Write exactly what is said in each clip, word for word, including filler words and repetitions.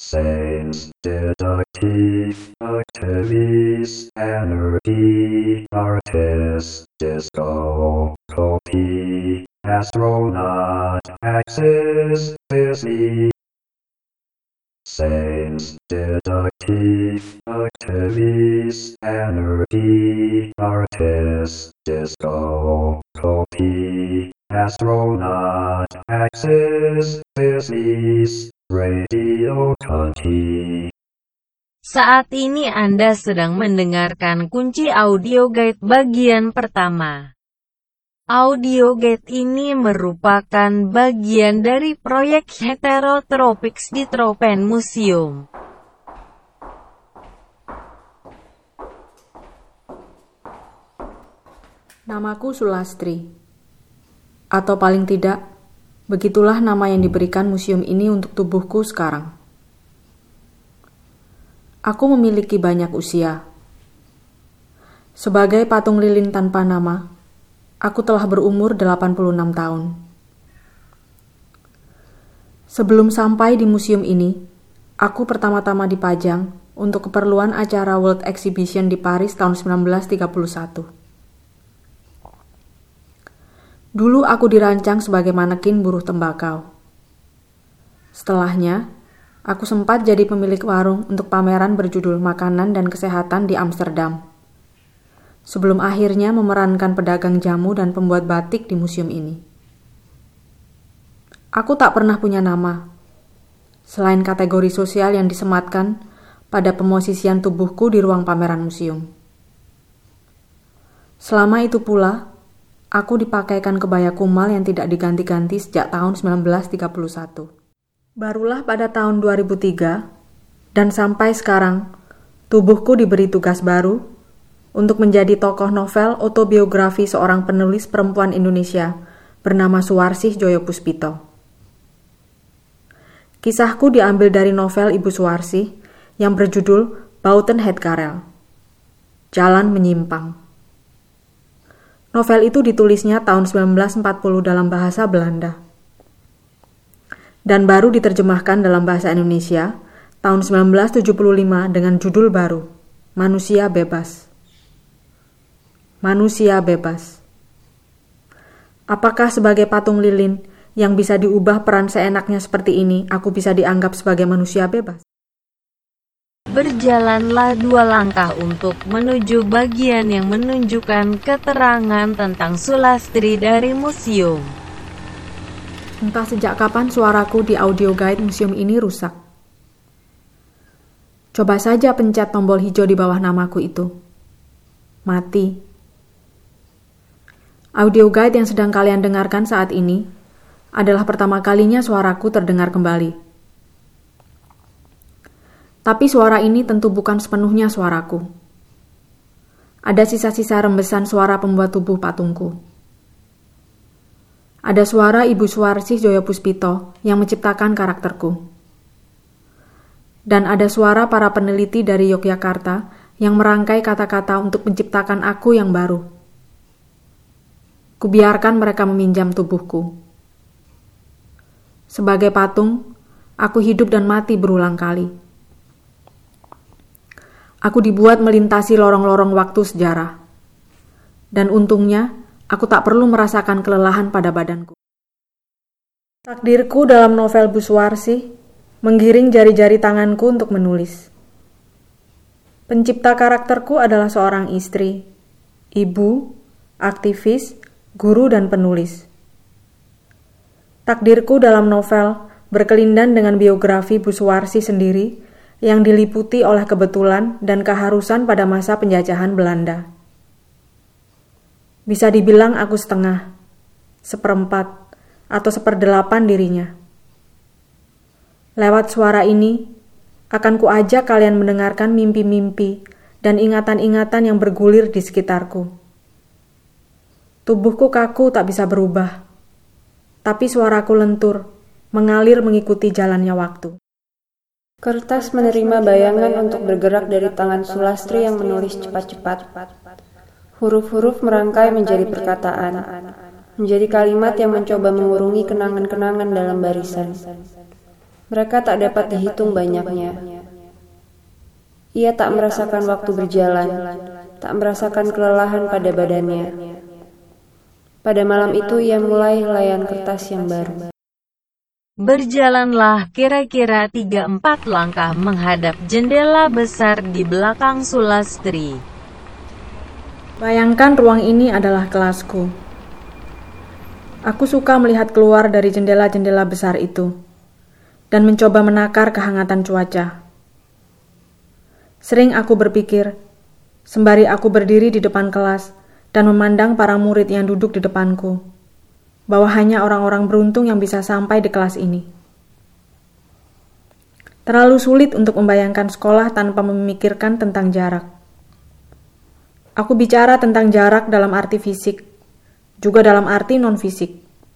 Saints, deductive, activist, anarchy, artist, disco, copy, astronaut, axis, busy. Saints, deductive, activist, anarchy, artist, disco, copy, astronaut, axis, business, radio Conti. Saat ini Anda sedang mendengarkan kunci audio guide bagian pertama. Audio guide ini merupakan bagian dari proyek Heterotropics di Tropen Museum. Namaku Sulastri. Atau paling tidak, begitulah nama yang diberikan museum ini untuk tubuhku sekarang. Aku memiliki banyak usia. Sebagai patung lilin tanpa nama, aku telah berumur delapan puluh enam tahun. Sebelum sampai di museum ini, aku pertama-tama dipajang untuk keperluan acara World Exhibition di Paris tahun seribu sembilan ratus tiga puluh satu. Dulu aku dirancang sebagai manekin buruh tembakau. Setelahnya, aku sempat jadi pemilik warung untuk pameran berjudul Makanan dan Kesehatan di Amsterdam. Sebelum akhirnya memerankan pedagang jamu dan pembuat batik di museum ini. Aku tak pernah punya nama, selain kategori sosial yang disematkan pada pemosisian tubuhku di ruang pameran museum. Selama itu pula, aku dipakaikan kebaya kumal yang tidak diganti-ganti sejak tahun seribu sembilan ratus tiga puluh satu. Barulah pada tahun dua ribu tiga, dan sampai sekarang, tubuhku diberi tugas baru untuk menjadi tokoh novel autobiografi seorang penulis perempuan Indonesia bernama Suwarsih Joyopuspito. Kisahku diambil dari novel Ibu Suwarsih yang berjudul Buiten het Gareel, Jalan Menyimpang. Novel itu ditulisnya tahun seribu sembilan ratus empat puluh dalam bahasa Belanda dan baru diterjemahkan dalam bahasa Indonesia tahun seribu sembilan ratus tujuh puluh lima dengan judul baru, Manusia Bebas. Manusia Bebas. Apakah sebagai patung lilin yang bisa diubah peran seenaknya seperti ini, aku bisa dianggap sebagai manusia bebas? Berjalanlah dua langkah untuk menuju bagian yang menunjukkan keterangan tentang Sulastri dari museum. Entah sejak kapan suaraku di audio guide museum ini rusak. Coba saja pencet tombol hijau di bawah namaku itu. Mati. Audio guide yang sedang kalian dengarkan saat ini adalah pertama kalinya suaraku terdengar kembali. Tapi suara ini tentu bukan sepenuhnya suaraku. Ada sisa-sisa rembesan suara pembuat tubuh patungku. Ada suara Ibu Suwarsih Joyopuspito yang menciptakan karakterku. Dan ada suara para peneliti dari Yogyakarta yang merangkai kata-kata untuk menciptakan aku yang baru. Kubiarkan mereka meminjam tubuhku. Sebagai patung, aku hidup dan mati berulang kali. Aku dibuat melintasi lorong-lorong waktu sejarah. Dan untungnya, aku tak perlu merasakan kelelahan pada badanku. Takdirku dalam novel Bu Suwarsih menggiring jari-jari tanganku untuk menulis. Pencipta karakterku adalah seorang istri, ibu, aktivis, guru, dan penulis. Takdirku dalam novel berkelindan dengan biografi Bu Suwarsih sendiri yang diliputi oleh kebetulan dan keharusan pada masa penjajahan Belanda. Bisa dibilang aku setengah, seperempat, atau seperdelapan dirinya. Lewat suara ini, akan kuajak kalian mendengarkan mimpi-mimpi dan ingatan-ingatan yang bergulir di sekitarku. Tubuhku kaku tak bisa berubah, tapi suaraku lentur, mengalir mengikuti jalannya waktu. Kertas menerima bayangan untuk bergerak dari tangan Sulastri yang menulis cepat-cepat. Huruf-huruf merangkai menjadi perkataan, menjadi kalimat yang mencoba mengurungi kenangan-kenangan dalam barisan. Mereka tak dapat dihitung banyaknya. Ia tak merasakan waktu berjalan, tak merasakan kelelahan pada badannya. Pada malam itu ia mulai layan kertas yang baru. Berjalanlah kira-kira tiga empat langkah menghadap jendela besar di belakang Sulastri. Bayangkan ruang ini adalah kelasku. Aku suka melihat keluar dari jendela-jendela besar itu dan mencoba menakar kehangatan cuaca. Sering aku berpikir, sembari aku berdiri di depan kelas dan memandang para murid yang duduk di depanku, bahwa hanya orang-orang beruntung yang bisa sampai di kelas ini. Terlalu sulit untuk membayangkan sekolah tanpa memikirkan tentang jarak. Aku bicara tentang jarak dalam arti fisik, juga dalam arti non-fisik.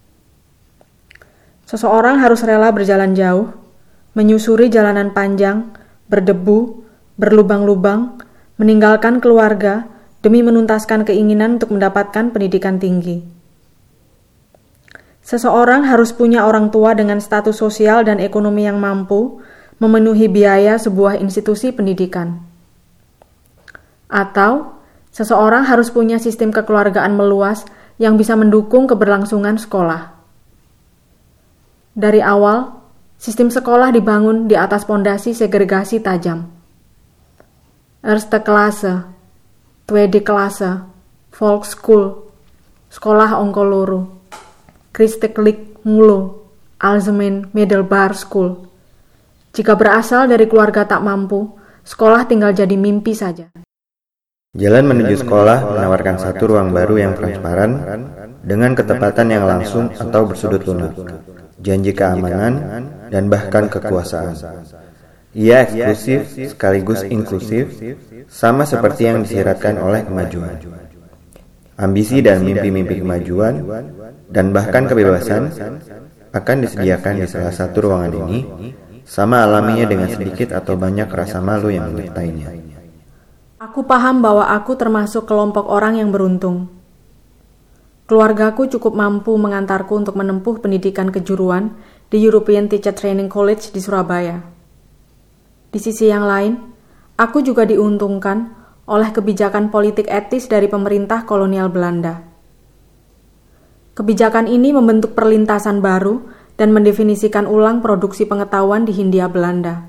Seseorang harus rela berjalan jauh, menyusuri jalanan panjang, berdebu, berlubang-lubang, meninggalkan keluarga demi menuntaskan keinginan untuk mendapatkan pendidikan tinggi. Seseorang harus punya orang tua dengan status sosial dan ekonomi yang mampu memenuhi biaya sebuah institusi pendidikan. Atau, seseorang harus punya sistem kekeluargaan meluas yang bisa mendukung keberlangsungan sekolah. Dari awal, sistem sekolah dibangun di atas pondasi segregasi tajam. Eerste Klasse, Tweede Klasse, Volkschool, Sekolah Ongko Loro, Christelijk Mulo, Algemeen Middelbaar School. Jika berasal dari keluarga tak mampu, sekolah tinggal jadi mimpi saja. Jalan menuju sekolah menawarkan satu ruang baru yang transparan dengan ketepatan yang langsung atau bersudut lunak, janji keamanan, dan bahkan kekuasaan. Ia eksklusif sekaligus inklusif, sama seperti yang disiratkan oleh kemajuan. Ambisi dan mimpi-mimpi kemajuan, dan bahkan kebebasan, akan disediakan di salah satu ruangan ini, sama alaminya dengan sedikit atau banyak rasa malu yang menyertainya. Aku paham bahwa aku termasuk kelompok orang yang beruntung. Keluargaku cukup mampu mengantarku untuk menempuh pendidikan kejuruan di European Teacher Training College di Surabaya. Di sisi yang lain, aku juga diuntungkan oleh kebijakan politik etis dari pemerintah kolonial Belanda. Kebijakan ini membentuk perlintasan baru dan mendefinisikan ulang produksi pengetahuan di Hindia Belanda.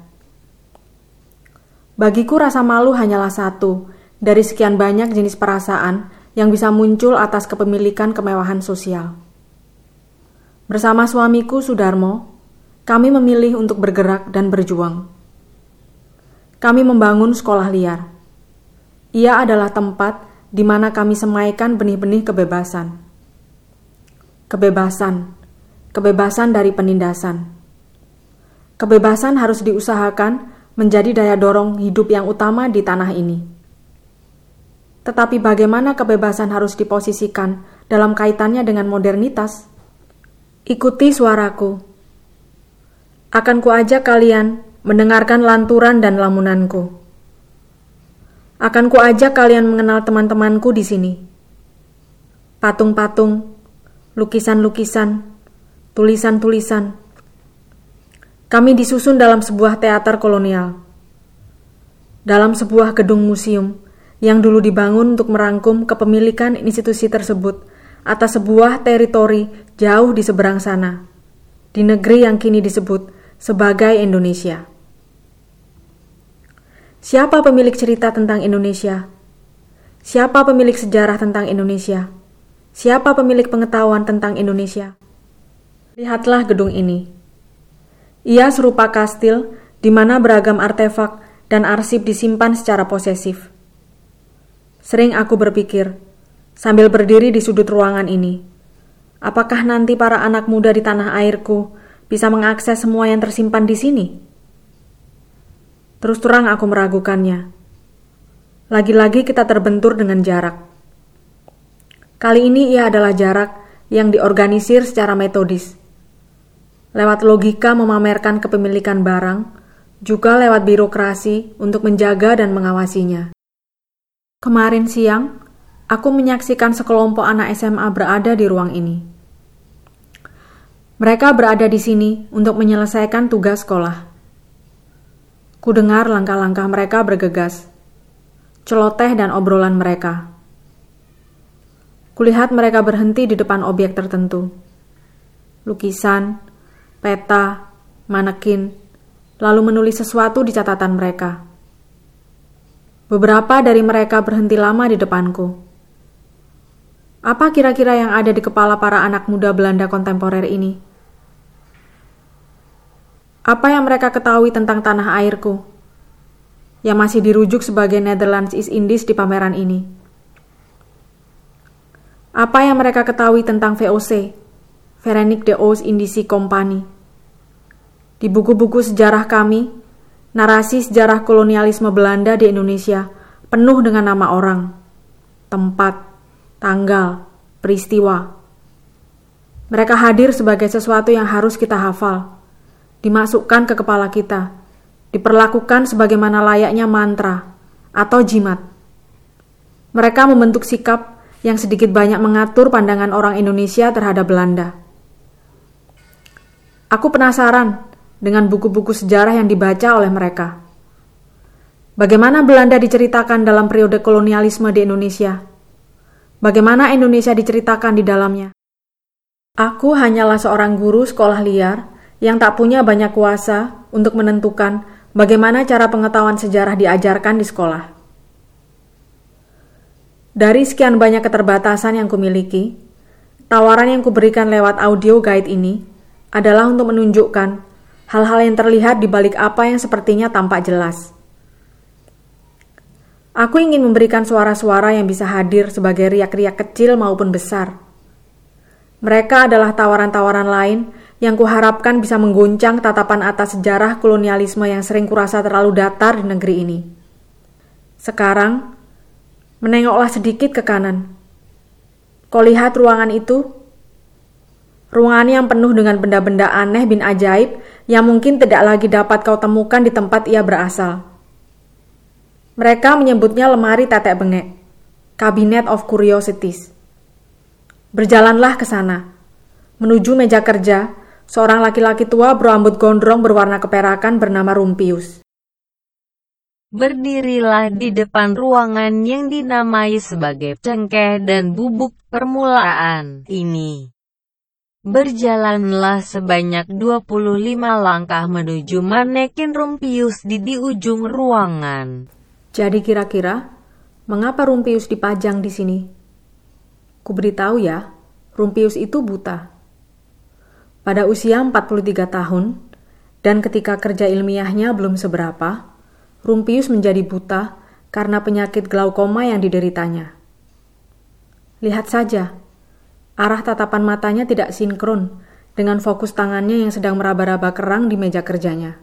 Bagiku rasa malu hanyalah satu dari sekian banyak jenis perasaan yang bisa muncul atas kepemilikan kemewahan sosial. Bersama suamiku Sudarmo, kami memilih untuk bergerak dan berjuang. Kami membangun sekolah liar. Ia adalah tempat di mana kami semaikan benih-benih kebebasan. Kebebasan, kebebasan dari penindasan. Kebebasan harus diusahakan menjadi daya dorong hidup yang utama di tanah ini. Tetapi bagaimana kebebasan harus diposisikan dalam kaitannya dengan modernitas? Ikuti suaraku. Akan kuajak kalian mendengarkan lanturan dan lamunanku. Akan kuajak kalian mengenal teman-temanku di sini. Patung-patung, lukisan-lukisan, tulisan-tulisan. Kami disusun dalam sebuah teater kolonial. Dalam sebuah gedung museum yang dulu dibangun untuk merangkum kepemilikan institusi tersebut atas sebuah teritori jauh di seberang sana, di negeri yang kini disebut sebagai Indonesia. Siapa pemilik cerita tentang Indonesia? Siapa pemilik sejarah tentang Indonesia? Siapa pemilik pengetahuan tentang Indonesia? Lihatlah gedung ini. Ia serupa kastil di mana beragam artefak dan arsip disimpan secara posesif. Sering aku berpikir, sambil berdiri di sudut ruangan ini, apakah nanti para anak muda di tanah airku bisa mengakses semua yang tersimpan di sini? Terus terang aku meragukannya. Lagi-lagi kita terbentur dengan jarak. Kali ini ia adalah jarak yang diorganisir secara metodis. Lewat logika memamerkan kepemilikan barang, juga lewat birokrasi untuk menjaga dan mengawasinya. Kemarin siang, aku menyaksikan sekelompok anak S M A berada di ruang ini. Mereka berada di sini untuk menyelesaikan tugas sekolah. Kudengar langkah-langkah mereka bergegas, celoteh dan obrolan mereka. Kulihat mereka berhenti di depan objek tertentu. Lukisan, peta, manekin, lalu menulis sesuatu di catatan mereka. Beberapa dari mereka berhenti lama di depanku. Apa kira-kira yang ada di kepala para anak muda Belanda kontemporer ini? Apa yang mereka ketahui tentang tanah airku, yang masih dirujuk sebagai Netherlands East Indies di pameran ini? Apa yang mereka ketahui tentang V O C, Verenigde Oost-Indische Compagnie? Di buku-buku sejarah kami, narasi sejarah kolonialisme Belanda di Indonesia penuh dengan nama orang, tempat, tanggal, peristiwa. Mereka hadir sebagai sesuatu yang harus kita hafal, dimasukkan ke kepala kita, diperlakukan sebagaimana layaknya mantra atau jimat. Mereka membentuk sikap yang sedikit banyak mengatur pandangan orang Indonesia terhadap Belanda. Aku penasaran dengan buku-buku sejarah yang dibaca oleh mereka. Bagaimana Belanda diceritakan dalam periode kolonialisme di Indonesia? Bagaimana Indonesia diceritakan di dalamnya? Aku hanyalah seorang guru sekolah liar yang tak punya banyak kuasa untuk menentukan bagaimana cara pengetahuan sejarah diajarkan di sekolah. Dari sekian banyak keterbatasan yang kumiliki, tawaran yang kuberikan lewat audio guide ini adalah untuk menunjukkan hal-hal yang terlihat di balik apa yang sepertinya tampak jelas. Aku ingin memberikan suara-suara yang bisa hadir sebagai riak-riak kecil maupun besar. Mereka adalah tawaran-tawaran lain yang kuharapkan bisa mengguncang tatapan atas sejarah kolonialisme yang sering kurasa terlalu datar di negeri ini. Sekarang, menengoklah sedikit ke kanan. Kau lihat ruangan itu? Ruangan yang penuh dengan benda-benda aneh bin ajaib yang mungkin tidak lagi dapat kau temukan di tempat ia berasal. Mereka menyebutnya lemari tetek bengek, Cabinet of Curiosities. Berjalanlah ke sana. Menuju meja kerja, seorang laki-laki tua berambut gondrong berwarna keperakan bernama Rumpius. Berdirilah di depan ruangan yang dinamai sebagai cengkeh dan bubuk permulaan ini. Berjalanlah sebanyak dua puluh lima langkah menuju manekin Rumpius di di ujung ruangan. Jadi kira-kira, mengapa Rumpius dipajang di sini? Kuberitahu ya, Rumpius itu buta. Pada usia empat puluh tiga tahun, dan ketika kerja ilmiahnya belum seberapa, Rumpius menjadi buta karena penyakit glaukoma yang dideritanya. Lihat saja, arah tatapan matanya tidak sinkron dengan fokus tangannya yang sedang meraba-raba kerang di meja kerjanya.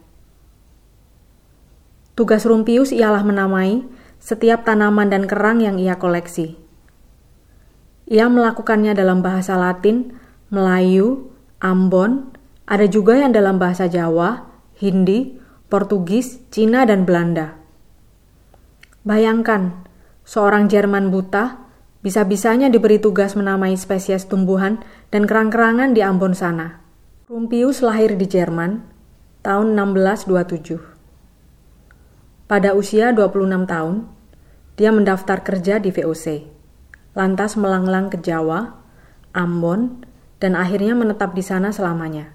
Tugas Rumpius ialah menamai setiap tanaman dan kerang yang ia koleksi. Ia melakukannya dalam bahasa Latin, Melayu, Ambon, ada juga yang dalam bahasa Jawa, Hindi, Portugis, Cina, dan Belanda. Bayangkan, seorang Jerman buta bisa-bisanya diberi tugas menamai spesies tumbuhan dan kerang-kerangan di Ambon sana. Rumpius lahir di Jerman tahun enam belas dua puluh tujuh. Pada usia dua puluh enam tahun, dia mendaftar kerja di V O C, lantas melanglang ke Jawa, Ambon, dan akhirnya menetap di sana selamanya.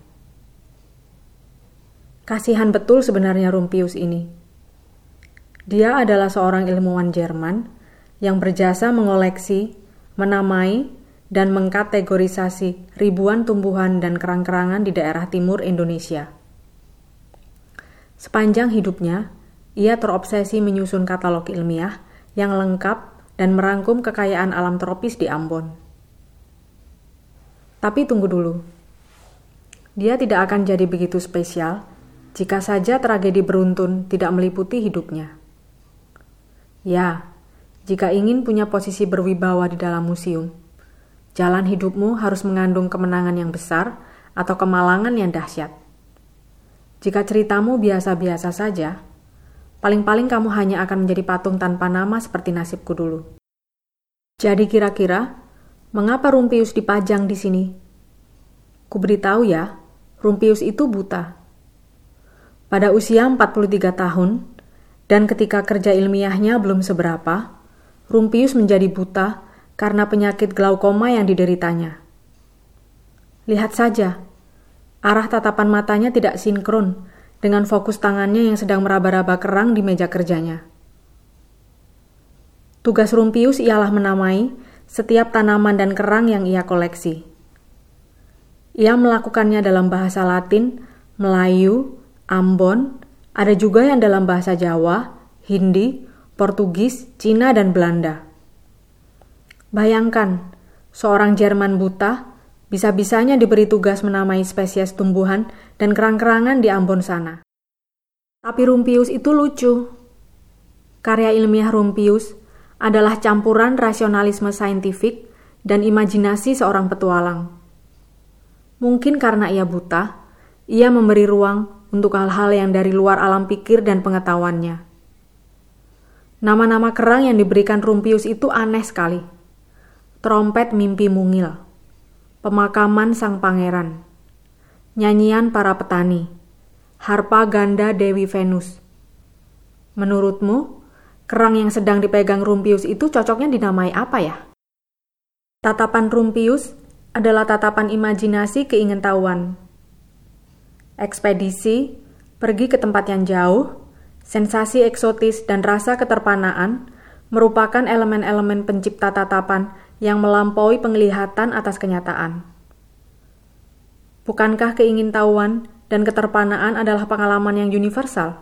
Kasihan betul sebenarnya Rumpius ini. Dia adalah seorang ilmuwan Jerman yang berjasa mengoleksi, menamai, dan mengkategorisasi ribuan tumbuhan dan kerang-kerangan di daerah timur Indonesia. Sepanjang hidupnya, ia terobsesi menyusun katalog ilmiah yang lengkap dan merangkum kekayaan alam tropis di Ambon. Tapi tunggu dulu. Dia tidak akan jadi begitu spesial jika saja tragedi beruntun tidak meliputi hidupnya. Ya, jika ingin punya posisi berwibawa di dalam museum, jalan hidupmu harus mengandung kemenangan yang besar atau kemalangan yang dahsyat. Jika ceritamu biasa-biasa saja, paling-paling kamu hanya akan menjadi patung tanpa nama seperti nasibku dulu. Jadi kira-kira, mengapa Rumpius dipajang di sini? Kuberitahu ya, Rumpius itu buta. Pada usia empat puluh tiga tahun, dan ketika kerja ilmiahnya belum seberapa, Rumpius menjadi buta karena penyakit glaukoma yang dideritanya. Lihat saja, arah tatapan matanya tidak sinkron dengan fokus tangannya yang sedang meraba-raba kerang di meja kerjanya. Tugas Rumpius ialah menamai setiap tanaman dan kerang yang ia koleksi. Ia melakukannya dalam bahasa Latin, Melayu, Ambon, ada juga yang dalam bahasa Jawa, Hindi, Portugis, Cina, dan Belanda. Bayangkan, seorang Jerman buta bisa-bisanya diberi tugas menamai spesies tumbuhan dan kerang-kerangan di Ambon sana. Tapi Rumpius itu lucu. Karya ilmiah Rumpius adalah campuran rasionalisme saintifik dan imajinasi seorang petualang. Mungkin karena ia buta, ia memberi ruang untuk hal-hal yang dari luar alam pikir dan pengetahuannya. Nama-nama kerang yang diberikan Rumpius itu aneh sekali. Trompet mimpi mungil, pemakaman sang pangeran, nyanyian para petani, harpa ganda Dewi Venus. Menurutmu, kerang yang sedang dipegang Rumpius itu cocoknya dinamai apa ya? Tatapan Rumpius adalah tatapan imajinasi keingintahuan. Ekspedisi, pergi ke tempat yang jauh, sensasi eksotis dan rasa keterpanaan merupakan elemen-elemen pencipta tatapan yang melampaui penglihatan atas kenyataan. Bukankah keingintahuan dan keterpanaan adalah pengalaman yang universal?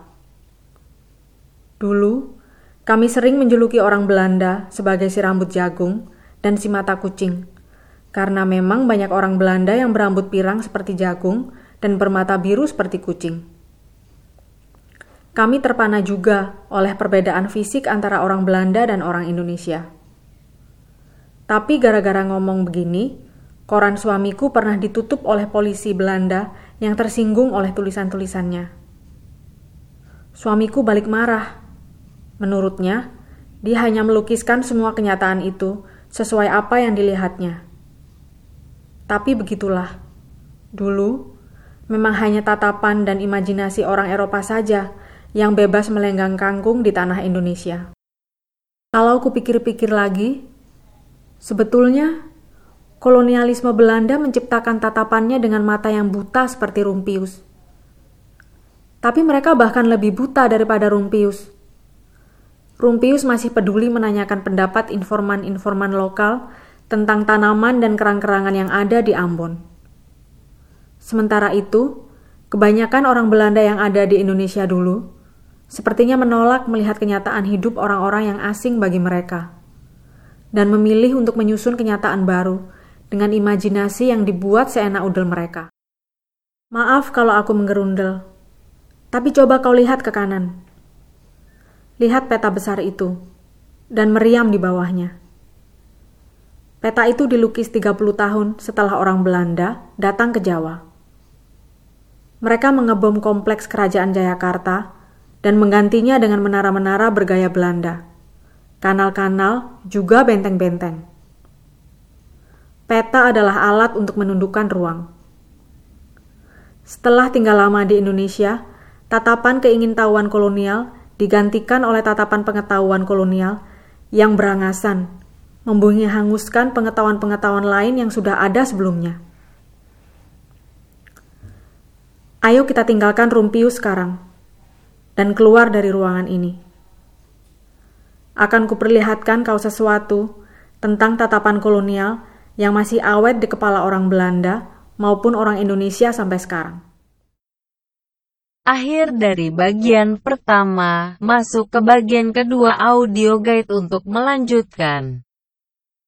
Dulu, kami sering menjuluki orang Belanda sebagai si rambut jagung dan si mata kucing, karena memang banyak orang Belanda yang berambut pirang seperti jagung dan bermata biru seperti kucing. Kami terpana juga oleh perbedaan fisik antara orang Belanda dan orang Indonesia. Tapi gara-gara ngomong begini, koran suamiku pernah ditutup oleh polisi Belanda yang tersinggung oleh tulisan-tulisannya. Suamiku balik marah. Menurutnya, dia hanya melukiskan semua kenyataan itu sesuai apa yang dilihatnya. Tapi begitulah, dulu memang hanya tatapan dan imajinasi orang Eropa saja yang bebas melenggang kangkung di tanah Indonesia. Kalau kupikir-pikir lagi, sebetulnya kolonialisme Belanda menciptakan tatapannya dengan mata yang buta seperti Rumpius. Tapi mereka bahkan lebih buta daripada Rumpius. Rumpius masih peduli menanyakan pendapat informan-informan lokal tentang tanaman dan kerang-kerangan yang ada di Ambon. Sementara itu, kebanyakan orang Belanda yang ada di Indonesia dulu sepertinya menolak melihat kenyataan hidup orang-orang yang asing bagi mereka, dan memilih untuk menyusun kenyataan baru dengan imajinasi yang dibuat seenak udel mereka. Maaf kalau aku menggerundel, tapi coba kau lihat ke kanan. Lihat peta besar itu, dan meriam di bawahnya. Peta itu dilukis tiga puluh tahun setelah orang Belanda datang ke Jawa. Mereka mengebom kompleks kerajaan Jayakarta dan menggantinya dengan menara-menara bergaya Belanda, kanal-kanal, juga benteng-benteng. Peta adalah alat untuk menundukkan ruang. Setelah tinggal lama di Indonesia, tatapan keingintahuan kolonial digantikan oleh tatapan pengetahuan kolonial yang berangasan, membumi hanguskan pengetahuan-pengetahuan lain yang sudah ada sebelumnya. Ayo kita tinggalkan Rumpius sekarang, dan keluar dari ruangan ini. Akan kuperlihatkan kau sesuatu tentang tatapan kolonial yang masih awet di kepala orang Belanda maupun orang Indonesia sampai sekarang. Akhir dari bagian pertama, masuk ke bagian kedua audio guide untuk melanjutkan.